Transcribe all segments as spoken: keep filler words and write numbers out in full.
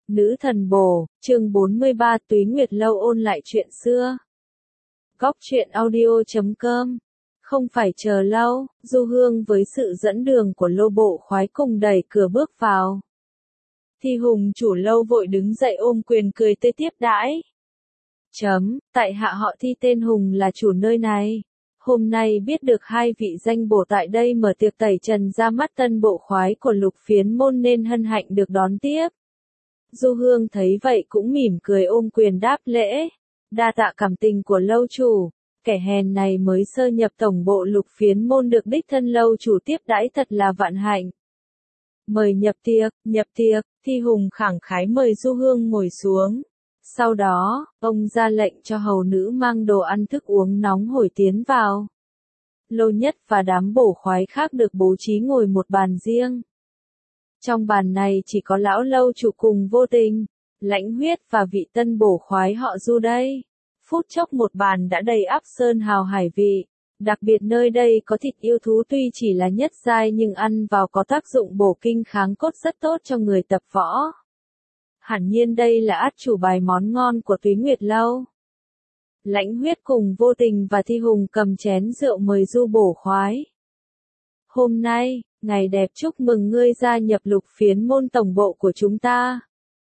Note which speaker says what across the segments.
Speaker 1: Nữ thần bổ, chương bốn mươi ba Túy Nguyệt Lâu ôn lại chuyện xưa. Góc truyện audio chấm com. Không phải chờ lâu, Du Hương với sự dẫn đường của Lô Bộ Khoái cùng đẩy cửa bước vào. Thi Hùng chủ lâu vội đứng dậy ôm quyền cười tươi tiếp đãi. Chấm, tại hạ họ Thi tên Hùng là chủ nơi này. Hôm nay biết được hai vị danh bổ tại đây mở tiệc tẩy trần ra mắt tân bộ khoái của Lục Phiến môn nên hân hạnh được đón tiếp. Du Hương thấy vậy cũng mỉm cười ôm quyền đáp lễ. Đa tạ cảm tình của lâu chủ, kẻ hèn này mới sơ nhập tổng bộ Lục Phiến môn được đích thân lâu chủ tiếp đãi thật là vạn hạnh. Mời nhập tiệc, nhập tiệc, Thi Hùng khẳng khái mời Du Hương ngồi xuống. Sau đó, ông ra lệnh cho hầu nữ mang đồ ăn thức uống nóng hổi tiến vào. Lô Nhất và đám bổ khoái khác được bố trí ngồi một bàn riêng. Trong bàn này chỉ có lão lâu chủ cùng Vô Tình, Lãnh Huyết và vị tân bổ khoái họ Du đây. Phút chốc một bàn đã đầy ắp sơn hào hải vị. Đặc biệt nơi đây có thịt yêu thú tuy chỉ là nhất giai nhưng ăn vào có tác dụng bổ kinh kháng cốt rất tốt cho người tập võ. Hẳn nhiên đây là át chủ bài món ngon của Túy Nguyệt Lâu. Lãnh Huyết cùng Vô Tình và Thi Hùng cầm chén rượu mời Du bổ khoái. Hôm nay, ngày đẹp chúc mừng ngươi gia nhập Lục Phiến môn tổng bộ của chúng ta.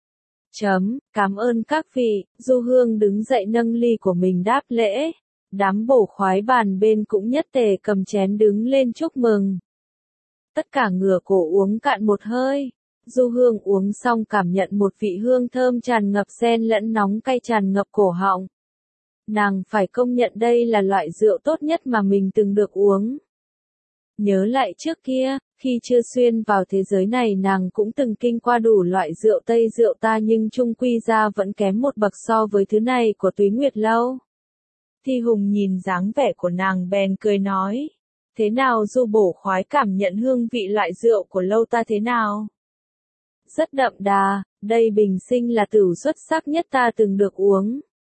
Speaker 1: Chấm, cảm ơn các vị, Du Hương đứng dậy nâng ly của mình đáp lễ. Đám bổ khoái bàn bên cũng nhất tề cầm chén đứng lên chúc mừng. Tất cả ngửa cổ uống cạn một hơi. Du Hương uống xong cảm nhận một vị hương thơm tràn ngập xen lẫn nóng cay tràn ngập cổ họng. Nàng phải công nhận đây là loại rượu tốt nhất mà mình từng được uống. Nhớ lại trước kia, khi chưa xuyên vào thế giới này nàng cũng từng kinh qua đủ loại rượu Tây rượu ta nhưng chung quy ra vẫn kém một bậc so với thứ này của Túy Nguyệt Lâu. Thi Hùng nhìn dáng vẻ của nàng bèn cười nói. Thế nào Du bổ khoái cảm nhận hương vị loại rượu của lâu ta thế nào? Rất đậm đà, đây bình sinh là tửu xuất sắc nhất ta từng được uống.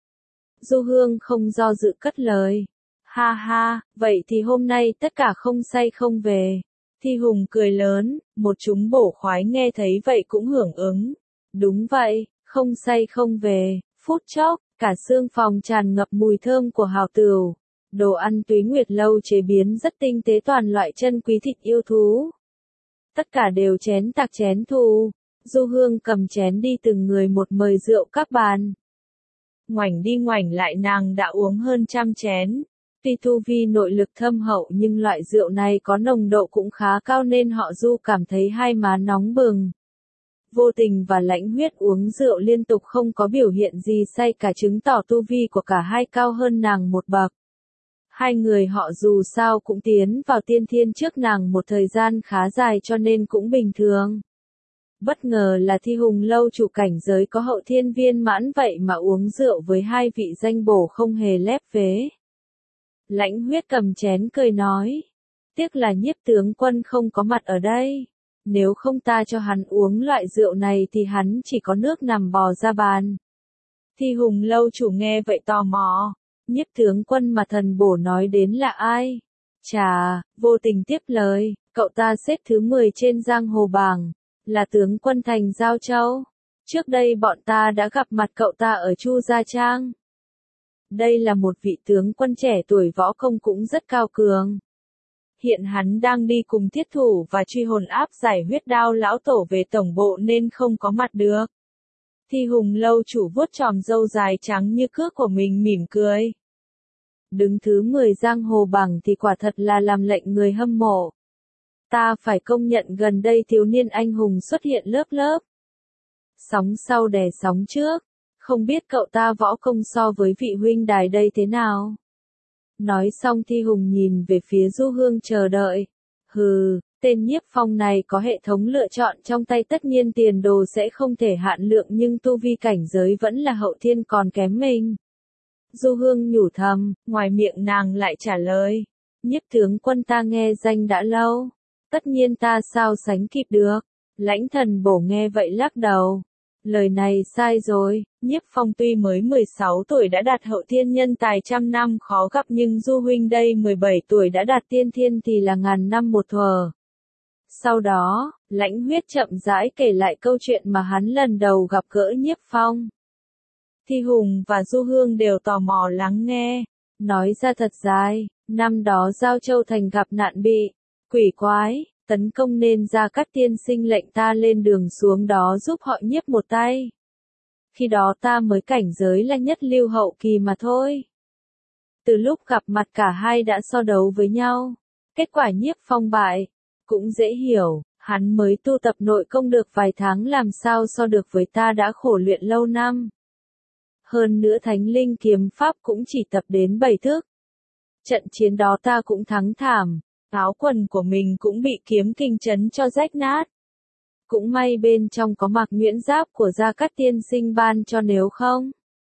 Speaker 1: Du Hương không do dự cất lời. Ha ha, vậy thì hôm nay tất cả không say không về. Thi Hùng cười lớn, một chúng bổ khoái nghe thấy vậy cũng hưởng ứng. Đúng vậy, không say không về, phút chốc, cả xương phòng tràn ngập mùi thơm của hào tửu. Đồ ăn Túy Nguyệt Lâu chế biến rất tinh tế toàn loại chân quý thịt yêu thú. Tất cả đều chén tạc chén thù. Du Hương cầm chén đi từng người một mời rượu các bàn. Ngoảnh đi ngoảnh lại nàng đã uống hơn trăm chén. Tuy tu vi nội lực thâm hậu nhưng loại rượu này có nồng độ cũng khá cao nên họ Du cảm thấy hai má nóng bừng. Vô Tình và Lãnh Huyết uống rượu liên tục không có biểu hiện gì say cả chứng tỏ tu vi của cả hai cao hơn nàng một bậc. Hai người họ dù sao cũng tiến vào tiên thiên trước nàng một thời gian khá dài cho nên cũng bình thường. Bất ngờ là Thi Hùng lâu chủ cảnh giới có hậu thiên viên mãn vậy mà uống rượu với hai vị danh bổ không hề lép vế. Lãnh Huyết cầm chén cười nói. Tiếc là Nhiếp tướng quân không có mặt ở đây. Nếu không ta cho hắn uống loại rượu này thì hắn chỉ có nước nằm bò ra bàn. Thi Hùng lâu chủ nghe vậy tò mò. Nhiếp tướng quân mà thần bổ nói đến là ai? Chà, Vô Tình tiếp lời, cậu ta xếp thứ mười trên giang hồ bảng, là tướng quân thành Giao Châu. Trước đây bọn ta đã gặp mặt cậu ta ở Chu Gia Trang. Đây là một vị tướng quân trẻ tuổi võ công cũng rất cao cường. Hiện hắn đang đi cùng thiết thủ và truy hồn áp giải huyết đao lão tổ về tổng bộ nên không có mặt được. Thi Hùng lâu chủ vuốt chòm râu dài trắng như cước của mình mỉm cười. Đứng thứ mười giang hồ bảng thì quả thật là làm lệnh người hâm mộ. Ta phải công nhận gần đây thiếu niên anh hùng xuất hiện lớp lớp. Sóng sau đè sóng trước. Không biết cậu ta võ công so với vị huynh đài đây thế nào? Nói xong Thi Hùng nhìn về phía Du Hương chờ đợi. Hừ, tên Nhiếp Phong này có hệ thống lựa chọn trong tay tất nhiên tiền đồ sẽ không thể hạn lượng nhưng tu vi cảnh giới vẫn là hậu thiên còn kém mình. Du Hương nhủ thầm, ngoài miệng nàng lại trả lời. Nhiếp tướng quân ta nghe danh đã lâu. Tất nhiên ta sao sánh kịp được. Lãnh thần bổ nghe vậy lắc đầu. Lời này sai rồi, Nhiếp Phong tuy mới mười sáu tuổi đã đạt hậu thiên nhân tài trăm năm khó gặp nhưng Du huynh đây mười bảy tuổi đã đạt tiên thiên thì là ngàn năm một thuở. Sau đó, Lãnh Huyết chậm rãi kể lại câu chuyện mà hắn lần đầu gặp gỡ Nhiếp Phong. Thi Hùng và Du Hương đều tò mò lắng nghe, nói ra thật dài, năm đó Giao Châu Thành gặp nạn bị quỷ quái tấn công nên Gia Cát tiên sinh lệnh ta lên đường xuống đó giúp họ Nhiếp một tay. Khi đó ta mới cảnh giới là nhất lưu hậu kỳ mà thôi. Từ lúc gặp mặt cả hai đã so đấu với nhau, kết quả Nhiếp Phong bại, cũng dễ hiểu, hắn mới tu tập nội công được vài tháng làm sao so được với ta đã khổ luyện lâu năm. Hơn nữa Thánh Linh kiếm pháp cũng chỉ tập đến bảy thức. Trận chiến đó ta cũng thắng thảm, áo quần của mình cũng bị kiếm kình chấn cho rách nát. Cũng may bên trong có mặc nhuyễn giáp của Gia Cát tiên sinh ban cho, nếu không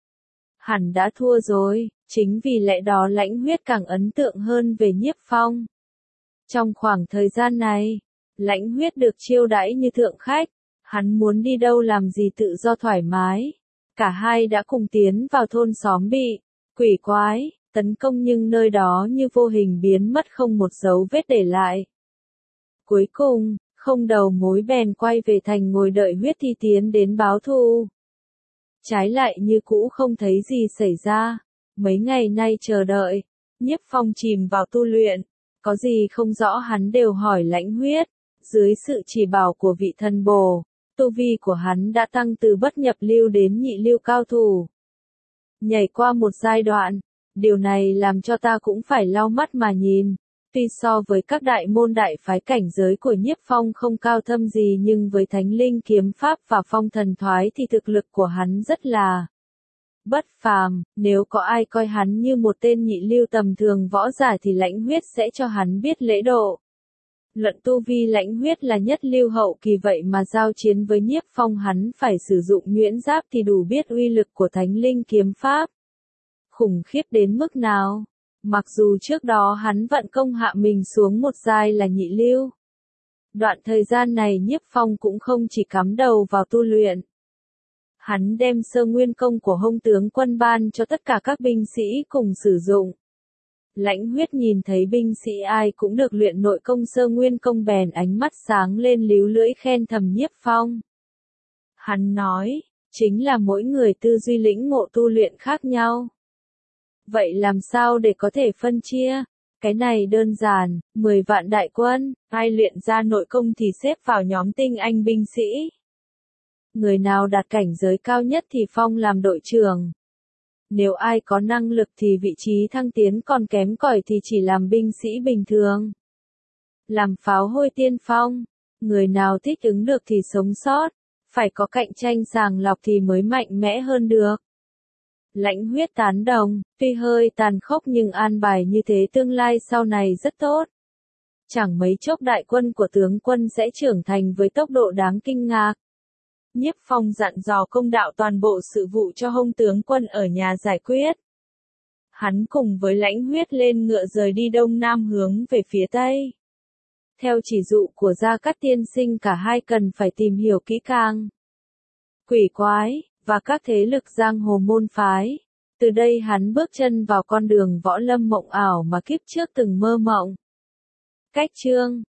Speaker 1: hẳn đã thua rồi, chính vì lẽ đó Lãnh Huyết càng ấn tượng hơn về Nhiếp Phong. Trong khoảng thời gian này, Lãnh Huyết được chiêu đãi như thượng khách, hắn muốn đi đâu làm gì tự do thoải mái. Cả hai đã cùng tiến vào thôn xóm bị quỷ quái tấn công nhưng nơi đó như vô hình biến mất không một dấu vết để lại. Cuối cùng, không đầu mối bèn quay về thành ngồi đợi Huyết Thi tiến đến báo thù. Trái lại như cũ không thấy gì xảy ra, mấy ngày nay chờ đợi, Nhiếp Phong chìm vào tu luyện, có gì không rõ hắn đều hỏi Lãnh Huyết, dưới sự chỉ bảo của vị thần bồ, tu vi của hắn đã tăng từ bất nhập lưu đến nhị lưu cao thủ. Nhảy qua một giai đoạn, điều này làm cho ta cũng phải lau mắt mà nhìn. Tuy so với các đại môn đại phái cảnh giới của Nhiếp Phong không cao thâm gì nhưng với Thánh Linh kiếm pháp và Phong thần thoái thì thực lực của hắn rất là bất phàm, nếu có ai coi hắn như một tên nhị lưu tầm thường võ giả thì Lãnh Huyết sẽ cho hắn biết lễ độ. Luận tu vi Lãnh Huyết là nhất lưu hậu kỳ vậy mà giao chiến với Nhiếp Phong hắn phải sử dụng nhuyễn giáp thì đủ biết uy lực của Thánh Linh kiếm pháp. Khủng khiếp đến mức nào. Mặc dù trước đó hắn vận công hạ mình xuống một giai là nhị lưu. Đoạn thời gian này Nhiếp Phong cũng không chỉ cắm đầu vào tu luyện. Hắn đem sơ nguyên công của Hông tướng quân ban cho tất cả các binh sĩ cùng sử dụng. Lãnh Huyết nhìn thấy binh sĩ ai cũng được luyện nội công sơ nguyên công bèn ánh mắt sáng lên líu lưỡi khen thầm Nhiếp Phong. Hắn nói, chính là mỗi người tư duy lĩnh ngộ tu luyện khác nhau. Vậy làm sao để có thể phân chia? Cái này đơn giản, mười vạn đại quân, ai luyện ra nội công thì xếp vào nhóm tinh anh binh sĩ. Người nào đạt cảnh giới cao nhất thì phong làm đội trưởng. Nếu ai có năng lực thì vị trí thăng tiến còn kém cỏi thì chỉ làm binh sĩ bình thường. Làm pháo hôi tiên phong, người nào thích ứng được thì sống sót, phải có cạnh tranh sàng lọc thì mới mạnh mẽ hơn được. Lãnh Huyết tán đồng, tuy hơi tàn khốc nhưng an bài như thế tương lai sau này rất tốt. Chẳng mấy chốc đại quân của tướng quân sẽ trưởng thành với tốc độ đáng kinh ngạc. Nhiếp Phong dặn dò công đạo toàn bộ sự vụ cho Hông tướng quân ở nhà giải quyết. Hắn cùng với Lãnh Huyết lên ngựa rời đi đông nam hướng về phía tây. Theo chỉ dụ của Gia Cát tiên sinh cả hai cần phải tìm hiểu kỹ càng quỷ quái và các thế lực giang hồ môn phái. Từ đây hắn bước chân vào con đường võ lâm mộng ảo mà kiếp trước từng mơ mộng. Cách chương